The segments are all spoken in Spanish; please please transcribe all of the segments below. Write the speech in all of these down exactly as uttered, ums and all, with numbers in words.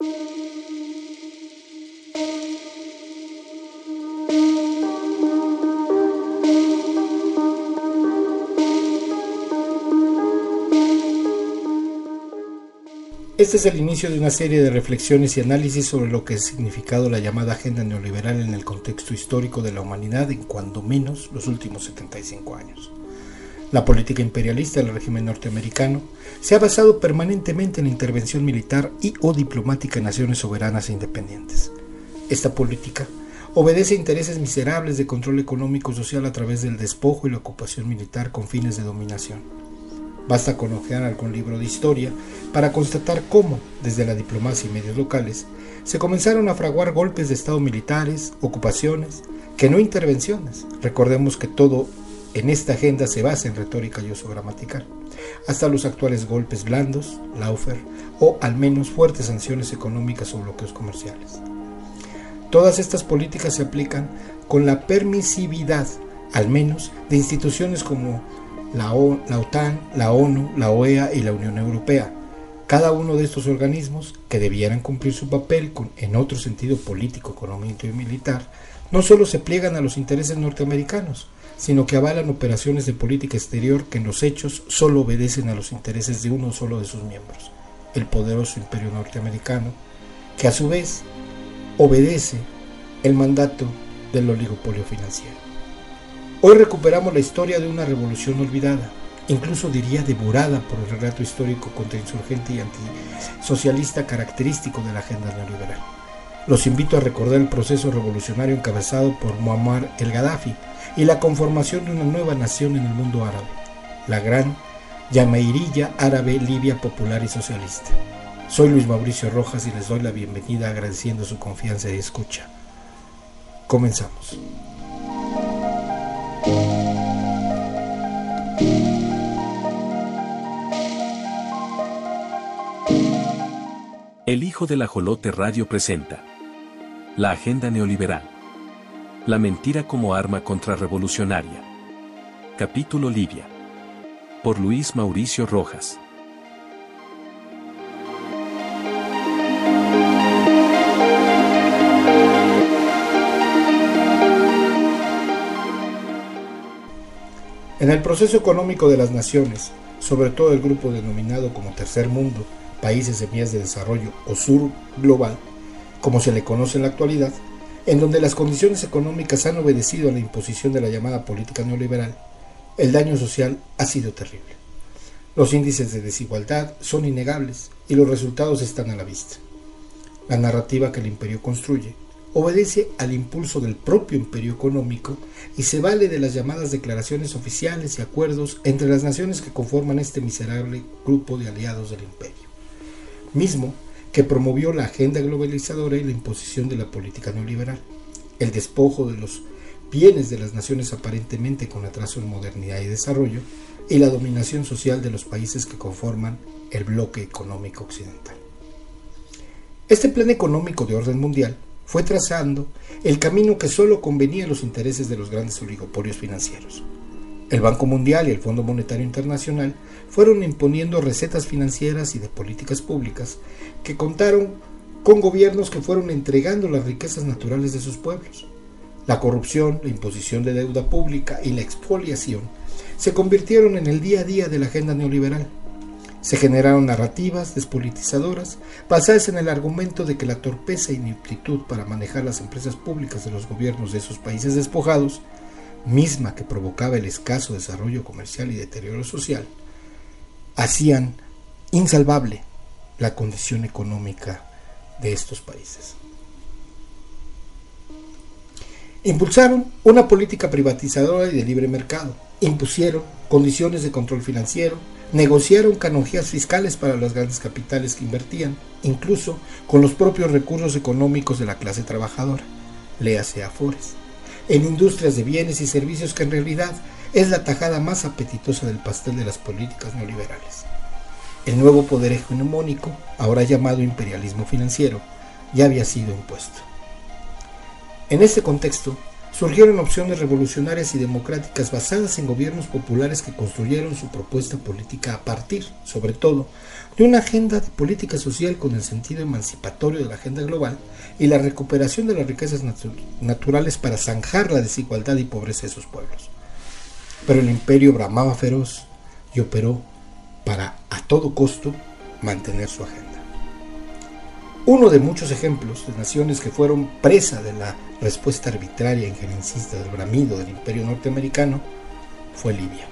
Este es el inicio de una serie de reflexiones y análisis sobre lo que ha significado la llamada agenda neoliberal en el contexto histórico de la humanidad en cuando menos los últimos setenta y cinco años. La política imperialista del régimen norteamericano se ha basado permanentemente en la intervención militar y o diplomática en naciones soberanas e independientes. Esta política obedece a intereses miserables de control económico y social a través del despojo y la ocupación militar con fines de dominación. Basta con ojear algún libro de historia para constatar cómo, desde la diplomacia y medios locales, se comenzaron a fraguar golpes de estado militares, ocupaciones, que no intervenciones. Recordemos que todo en esta agenda se basa en retórica y uso gramatical, hasta los actuales golpes blandos, lawfare, o al menos fuertes sanciones económicas o bloqueos comerciales. Todas estas políticas se aplican con la permisividad, al menos, de instituciones como La, o, la OTAN, la ONU, la O E A y la Unión Europea. Cada uno de estos organismos, que debieran cumplir su papel con, en otro sentido político, económico y militar, no solo se pliegan a los intereses norteamericanos, sino que avalan operaciones de política exterior que en los hechos solo obedecen a los intereses de uno solo de sus miembros, el poderoso imperio norteamericano, que a su vez obedece el mandato del oligopolio financiero. Hoy recuperamos la historia de una revolución olvidada, incluso diría devorada por el relato histórico contrainsurgente y antisocialista característico de la agenda neoliberal. Los invito a recordar el proceso revolucionario encabezado por Muammar el Gaddafi y la conformación de una nueva nación en el mundo árabe, la gran Llameirilla Árabe Libia Popular y Socialista. Soy Luis Mauricio Rojas y les doy la bienvenida agradeciendo su confianza y escucha. Comenzamos. El Hijo del Ajolote Radio presenta La Agenda Neoliberal. La mentira como arma contrarrevolucionaria. Capítulo Libia. Por Luis Mauricio Rojas. En el proceso económico de las naciones, sobre todo el grupo denominado como Tercer Mundo, países en vías de desarrollo o sur global, como se le conoce en la actualidad, en donde las condiciones económicas han obedecido a la imposición de la llamada política neoliberal, el daño social ha sido terrible. Los índices de desigualdad son innegables y los resultados están a la vista. La narrativa que el imperio construye obedece al impulso del propio imperio económico y se vale de las llamadas declaraciones oficiales y acuerdos entre las naciones que conforman este miserable grupo de aliados del imperio, mismo que promovió la agenda globalizadora y la imposición de la política neoliberal, el despojo de los bienes de las naciones aparentemente con atraso en modernidad y desarrollo, y la dominación social de los países que conforman el bloque económico occidental. Este plan económico de orden mundial fue trazando el camino que solo convenía a los intereses de los grandes oligopolios financieros. El Banco Mundial y el Fondo Monetario Internacional fueron imponiendo recetas financieras y de políticas públicas que contaron con gobiernos que fueron entregando las riquezas naturales de sus pueblos. La corrupción, la imposición de deuda pública y la expoliación se convirtieron en el día a día de la agenda neoliberal. Se generaron narrativas despolitizadoras basadas en el argumento de que la torpeza e ineptitud para manejar las empresas públicas de los gobiernos de esos países despojados, misma que provocaba el escaso desarrollo comercial y deterioro social, hacían insalvable la condición económica de estos países. Impulsaron una política privatizadora y de libre mercado, impusieron condiciones de control financiero, negociaron canonjías fiscales para los grandes capitales que invertían, incluso con los propios recursos económicos de la clase trabajadora, léase Afores, en industrias de bienes y servicios que en realidad es la tajada más apetitosa del pastel de las políticas neoliberales. El nuevo poder hegemónico, ahora llamado imperialismo financiero, ya había sido impuesto. En este contexto, surgieron opciones revolucionarias y democráticas basadas en gobiernos populares que construyeron su propuesta política a partir, sobre todo, de una agenda de política social con el sentido emancipatorio de la agenda global y la recuperación de las riquezas natu- naturales para zanjar la desigualdad y pobreza de sus pueblos. Pero el imperio bramaba feroz y operó para, a todo costo, mantener su agenda. Uno de muchos ejemplos de naciones que fueron presa de la respuesta arbitraria e injerencista del bramido del imperio norteamericano fue Libia.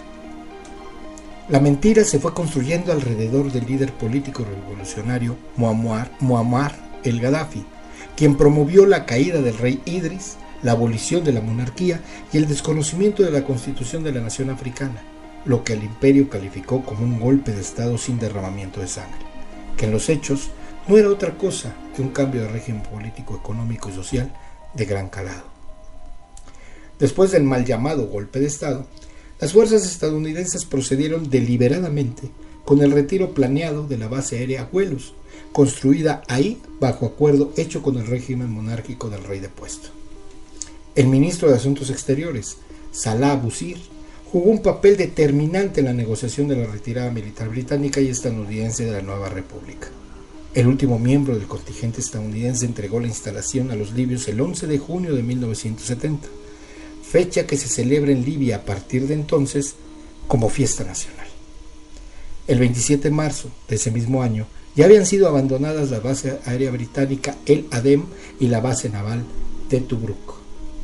La mentira se fue construyendo alrededor del líder político revolucionario Muammar, Muammar el-Gaddafi, quien promovió la caída del rey Idris, la abolición de la monarquía y el desconocimiento de la constitución de la nación africana, lo que el imperio calificó como un golpe de estado sin derramamiento de sangre, que en los hechos no era otra cosa que un cambio de régimen político, económico y social de gran calado. Después del mal llamado golpe de estado, las fuerzas estadounidenses procedieron deliberadamente con el retiro planeado de la base aérea Güelos, construida ahí bajo acuerdo hecho con el régimen monárquico del rey depuesto. El ministro de Asuntos Exteriores, Salah Busir, jugó un papel determinante en la negociación de la retirada militar británica y estadounidense de la nueva república. El último miembro del contingente estadounidense entregó la instalación a los libios el once de junio de mil novecientos setenta, fecha que se celebra en Libia a partir de entonces como fiesta nacional. El veintisiete de marzo de ese mismo año ya habían sido abandonadas la base aérea británica El Adem y la base naval de Tobruk.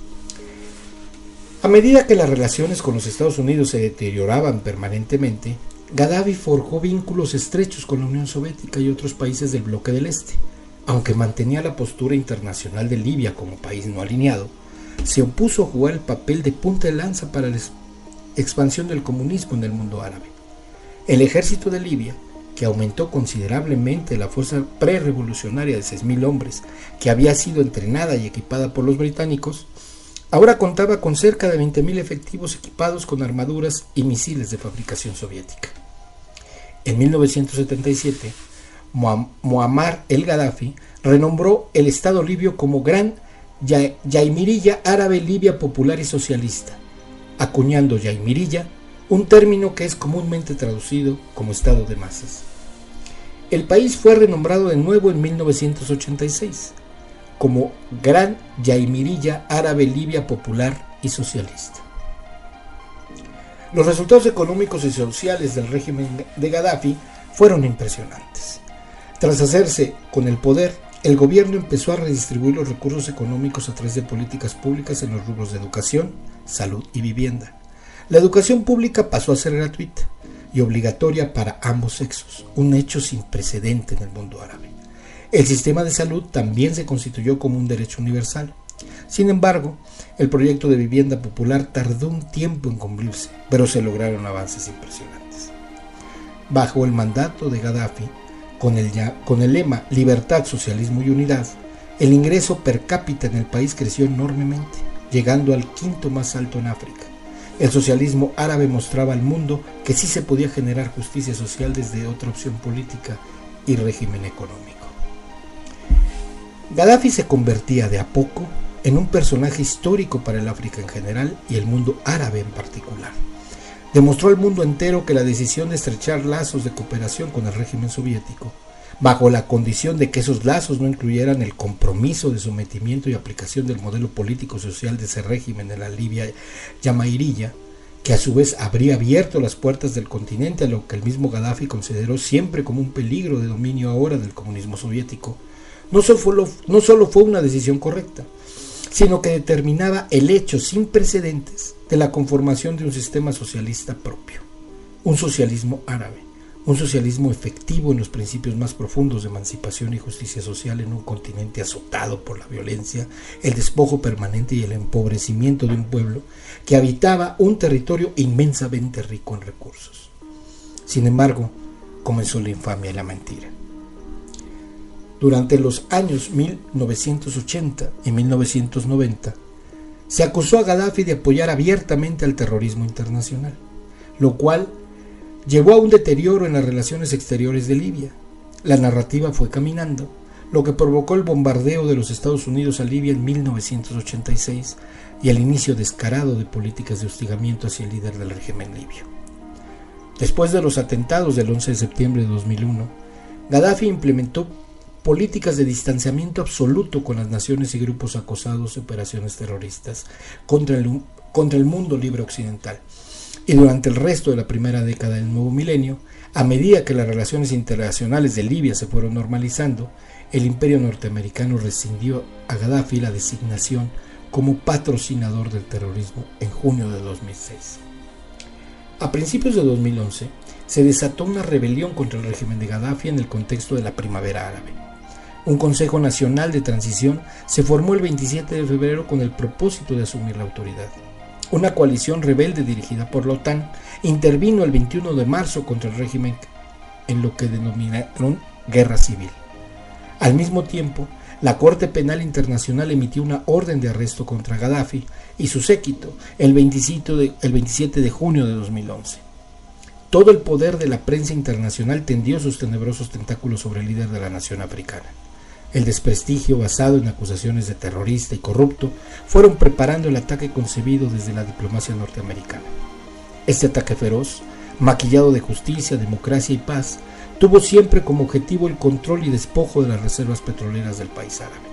A medida que las relaciones con los Estados Unidos se deterioraban permanentemente, Gaddafi forjó vínculos estrechos con la Unión Soviética y otros países del bloque del Este. Aunque mantenía la postura internacional de Libia como país no alineado, se opuso a jugar el papel de punta de lanza para la expansión del comunismo en el mundo árabe. El ejército de Libia, que aumentó considerablemente la fuerza prerevolucionaria de seis mil hombres, que había sido entrenada y equipada por los británicos, ahora contaba con cerca de veinte mil efectivos equipados con armaduras y misiles de fabricación soviética. En mil novecientos setenta y siete, Muammar el-Gaddafi renombró el Estado libio como Gran Yaimiriyya Árabe Libia Popular y Socialista, acuñando Yaimiriyya, un término que es comúnmente traducido como Estado de masas. El país fue renombrado de nuevo en mil novecientos ochenta y seis como Gran Yaimiriyya Árabe Libia Popular y Socialista. Los resultados económicos y sociales del régimen de Gaddafi fueron impresionantes. Tras hacerse con el poder, el gobierno empezó a redistribuir los recursos económicos a través de políticas públicas en los rubros de educación, salud y vivienda. La educación pública pasó a ser gratuita y obligatoria para ambos sexos, un hecho sin precedente en el mundo árabe. El sistema de salud también se constituyó como un derecho universal. Sin embargo, el proyecto de vivienda popular tardó un tiempo en cumplirse, pero se lograron avances impresionantes. Bajo el mandato de Gaddafi, con el, con el lema Libertad, Socialismo y Unidad, el ingreso per cápita en el país creció enormemente, llegando al quinto más alto en África. El socialismo árabe mostraba al mundo que sí se podía generar justicia social desde otra opción política y régimen económico. Gaddafi se convertía de a poco en un personaje histórico para el África en general y el mundo árabe en particular. Demostró al mundo entero que la decisión de estrechar lazos de cooperación con el régimen soviético, bajo la condición de que esos lazos no incluyeran el compromiso de sometimiento y aplicación del modelo político-social de ese régimen en la Libia Yaimiriyya, que a su vez habría abierto las puertas del continente a lo que el mismo Gaddafi consideró siempre como un peligro de dominio ahora del comunismo soviético, no solo fue, no solo fue una decisión correcta, sino que determinaba el hecho sin precedentes de la conformación de un sistema socialista propio, un socialismo árabe, un socialismo efectivo en los principios más profundos de emancipación y justicia social en un continente azotado por la violencia, el despojo permanente y el empobrecimiento de un pueblo que habitaba un territorio inmensamente rico en recursos. Sin embargo, comenzó la infamia y la mentira. Durante los años mil novecientos ochenta y mil novecientos noventa, se acusó a Gaddafi de apoyar abiertamente al terrorismo internacional, lo cual llevó a un deterioro en las relaciones exteriores de Libia. La narrativa fue caminando, lo que provocó el bombardeo de los Estados Unidos a Libia en mil novecientos ochenta y seis y el inicio descarado de políticas de hostigamiento hacia el líder del régimen libio. Después de los atentados del once de septiembre de dos mil uno, Gaddafi implementó políticas de distanciamiento absoluto con las naciones y grupos acosados de operaciones terroristas contra el, contra el mundo libre occidental. Y durante el resto de la primera década del nuevo milenio, a medida que las relaciones internacionales de Libia se fueron normalizando, el imperio norteamericano rescindió a Gaddafi la designación como patrocinador del terrorismo en junio de dos mil seis. A principios de dos mil once, se desató una rebelión contra el régimen de Gaddafi en el contexto de la primavera árabe. Un Consejo Nacional de Transición se formó el veintisiete de febrero con el propósito de asumir la autoridad. Una coalición rebelde dirigida por la OTAN intervino el veintiuno de marzo contra el régimen en lo que denominaron guerra civil. Al mismo tiempo, la Corte Penal Internacional emitió una orden de arresto contra Gaddafi y su séquito el veintisiete de junio de dos mil once. Todo el poder de la prensa internacional tendió sus tenebrosos tentáculos sobre el líder de la nación africana. El desprestigio basado en acusaciones de terrorista y corrupto fueron preparando el ataque concebido desde la diplomacia norteamericana. Este ataque feroz, maquillado de justicia, democracia y paz, tuvo siempre como objetivo el control y despojo de las reservas petroleras del país árabe.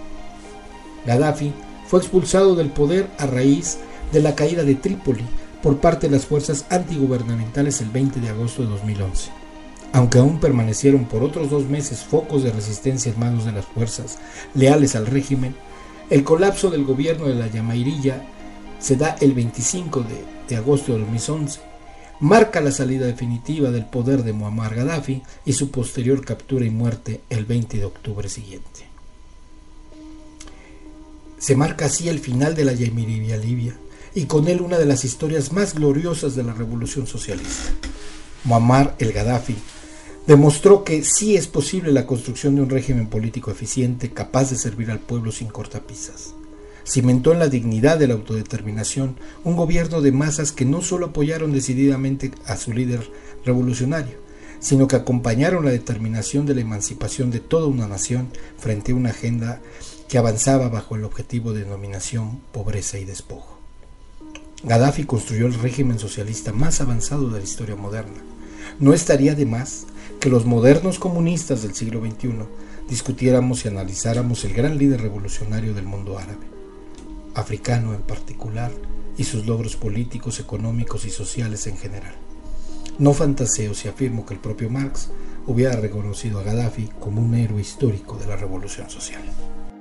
Gaddafi fue expulsado del poder a raíz de la caída de Trípoli por parte de las fuerzas antigubernamentales el veinte de agosto de dos mil once. Aunque aún permanecieron por otros dos meses focos de resistencia en manos de las fuerzas leales al régimen, el colapso del gobierno de la Yamairilla se da el veinticinco de agosto de dos mil once, marca la salida definitiva del poder de Muammar Gaddafi y su posterior captura y muerte el veinte de octubre siguiente. Se marca así el final de la Yamairilla Libia y con él una de las historias más gloriosas de la revolución socialista. Muammar el Gaddafi demostró que sí es posible la construcción de un régimen político eficiente capaz de servir al pueblo sin cortapisas. Cimentó en la dignidad de la autodeterminación un gobierno de masas que no solo apoyaron decididamente a su líder revolucionario, sino que acompañaron la determinación de la emancipación de toda una nación frente a una agenda que avanzaba bajo el objetivo de dominación, pobreza y despojo. Gaddafi construyó el régimen socialista más avanzado de la historia moderna. No estaría de más que los modernos comunistas del siglo veintiuno discutiéramos y analizáramos el gran líder revolucionario del mundo árabe, africano en particular, y sus logros políticos, económicos y sociales en general. No fantaseo si afirmo que el propio Marx hubiera reconocido a Gaddafi como un héroe histórico de la revolución social.